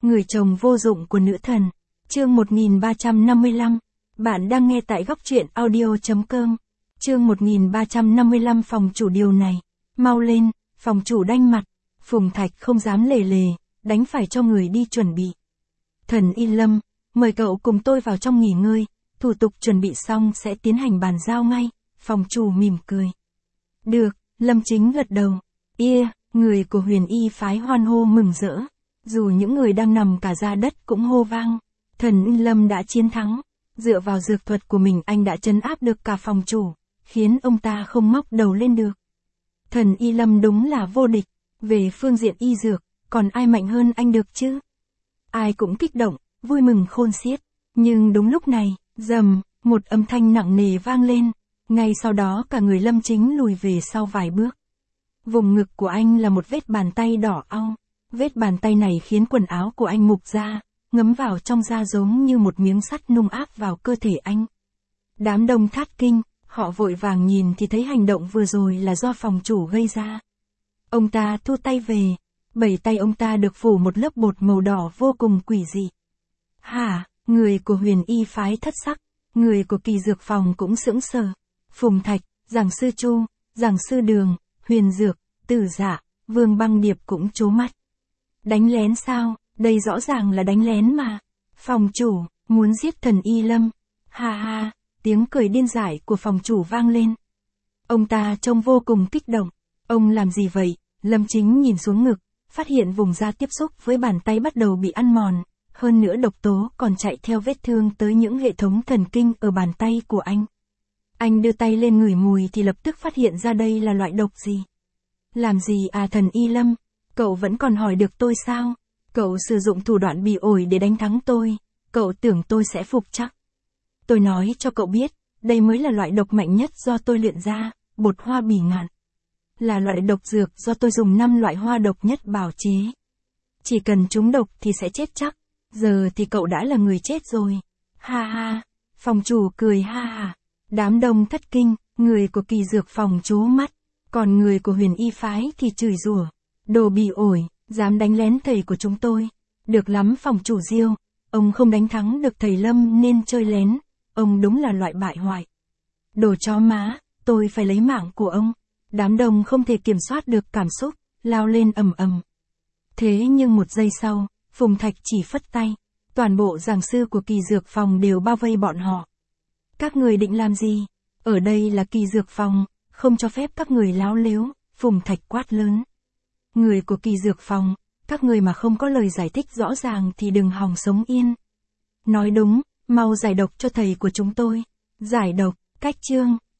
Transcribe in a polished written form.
Người chồng vô dụng của nữ thần. Chương 1355. Bạn đang nghe tại góc truyện audio.com. Chương 1355 phòng chủ điều này. Mau lên, phòng chủ đanh mặt. Phùng Thạch không dám lề lề, đánh phải cho người đi chuẩn bị. Thần Y Lâm, mời cậu cùng tôi vào trong nghỉ ngơi, thủ tục chuẩn bị xong sẽ tiến hành bàn giao ngay. Phòng chủ mỉm cười. Được, Lâm Chính gật đầu. Người của Huyền Y phái hoan hô mừng rỡ. Dù những người đang nằm cả ra đất cũng hô vang. Thần Y Lâm đã chiến thắng. Dựa vào dược thuật của mình anh đã trấn áp được cả phòng chủ, khiến ông ta không ngóc đầu lên được. Thần Y Lâm đúng là vô địch. Về phương diện y dược, còn ai mạnh hơn anh được chứ? Ai cũng kích động, vui mừng khôn xiết. Nhưng đúng lúc này, rầm, một âm thanh nặng nề vang lên. Ngay sau đó cả người Lâm Chính lùi về sau vài bước. Vùng ngực của anh là một vết bàn tay đỏ au. Vết bàn tay này khiến quần áo của anh mục ra, ngấm vào trong da giống như một miếng sắt nung áp vào cơ thể anh. Đám đông thát kinh, họ vội vàng nhìn thì thấy hành động vừa rồi là do phòng chủ gây ra. Ông ta thu tay về, 7 tay ông ta được phủ một lớp bột màu đỏ vô cùng quỷ dị. Hả, người của Huyền Y phái thất sắc, người của Kỳ Dược phòng cũng sững sờ. Phùng Thạch, Giảng sư Chu, Giảng sư Đường, Huyền Dược, Tử Dạ, Vương Băng Điệp cũng trố mắt. Đánh lén sao, đây rõ ràng là đánh lén mà. Phòng chủ, muốn giết thần Y Lâm. Ha ha, tiếng cười điên dại của phòng chủ vang lên. Ông ta trông vô cùng kích động. Ông làm gì vậy? Lâm Chính nhìn xuống ngực, phát hiện vùng da tiếp xúc với bàn tay bắt đầu bị ăn mòn. Hơn nữa độc tố còn chạy theo vết thương tới những hệ thống thần kinh ở bàn tay của anh. Anh đưa tay lên ngửi mùi thì lập tức phát hiện ra đây là loại độc gì. Làm gì à thần Y Lâm? Cậu vẫn còn hỏi được tôi sao? Cậu sử dụng thủ đoạn bị ổi để đánh thắng tôi. Cậu tưởng tôi sẽ phục chắc. Tôi nói cho cậu biết, đây mới là loại độc mạnh nhất do tôi luyện ra, bột hoa bỉ ngạn. Là loại độc dược do tôi dùng 5 loại hoa độc nhất bào chế. Chỉ cần trúng độc thì sẽ chết chắc. Giờ thì cậu đã là người chết rồi. Ha ha, phòng chủ cười ha ha. Đám đông thất kinh, người của Kỳ Dược phòng trố mắt. Còn người của Huyền Y phái thì chửi rủa. Đồ bị ổi, dám đánh lén thầy của chúng tôi. Được lắm phòng chủ Diêu, ông không đánh thắng được thầy Lâm nên chơi lén. Ông đúng là loại bại hoại. Đồ chó má, tôi phải lấy mạng của ông. Đám đông không thể kiểm soát được cảm xúc, lao lên ầm ầm. Thế nhưng một giây sau, Phùng Thạch chỉ phất tay. Toàn bộ giảng sư của Kỳ Dược phòng đều bao vây bọn họ. Các người định làm gì? Ở đây là Kỳ Dược phòng, không cho phép các người láo lếu, Phùng Thạch quát lớn. Người của Kỳ Dược phòng, các người mà không có lời giải thích rõ ràng thì đừng hòng sống yên. Nói đúng, mau giải độc cho thầy của chúng tôi. Giải độc, cách chương.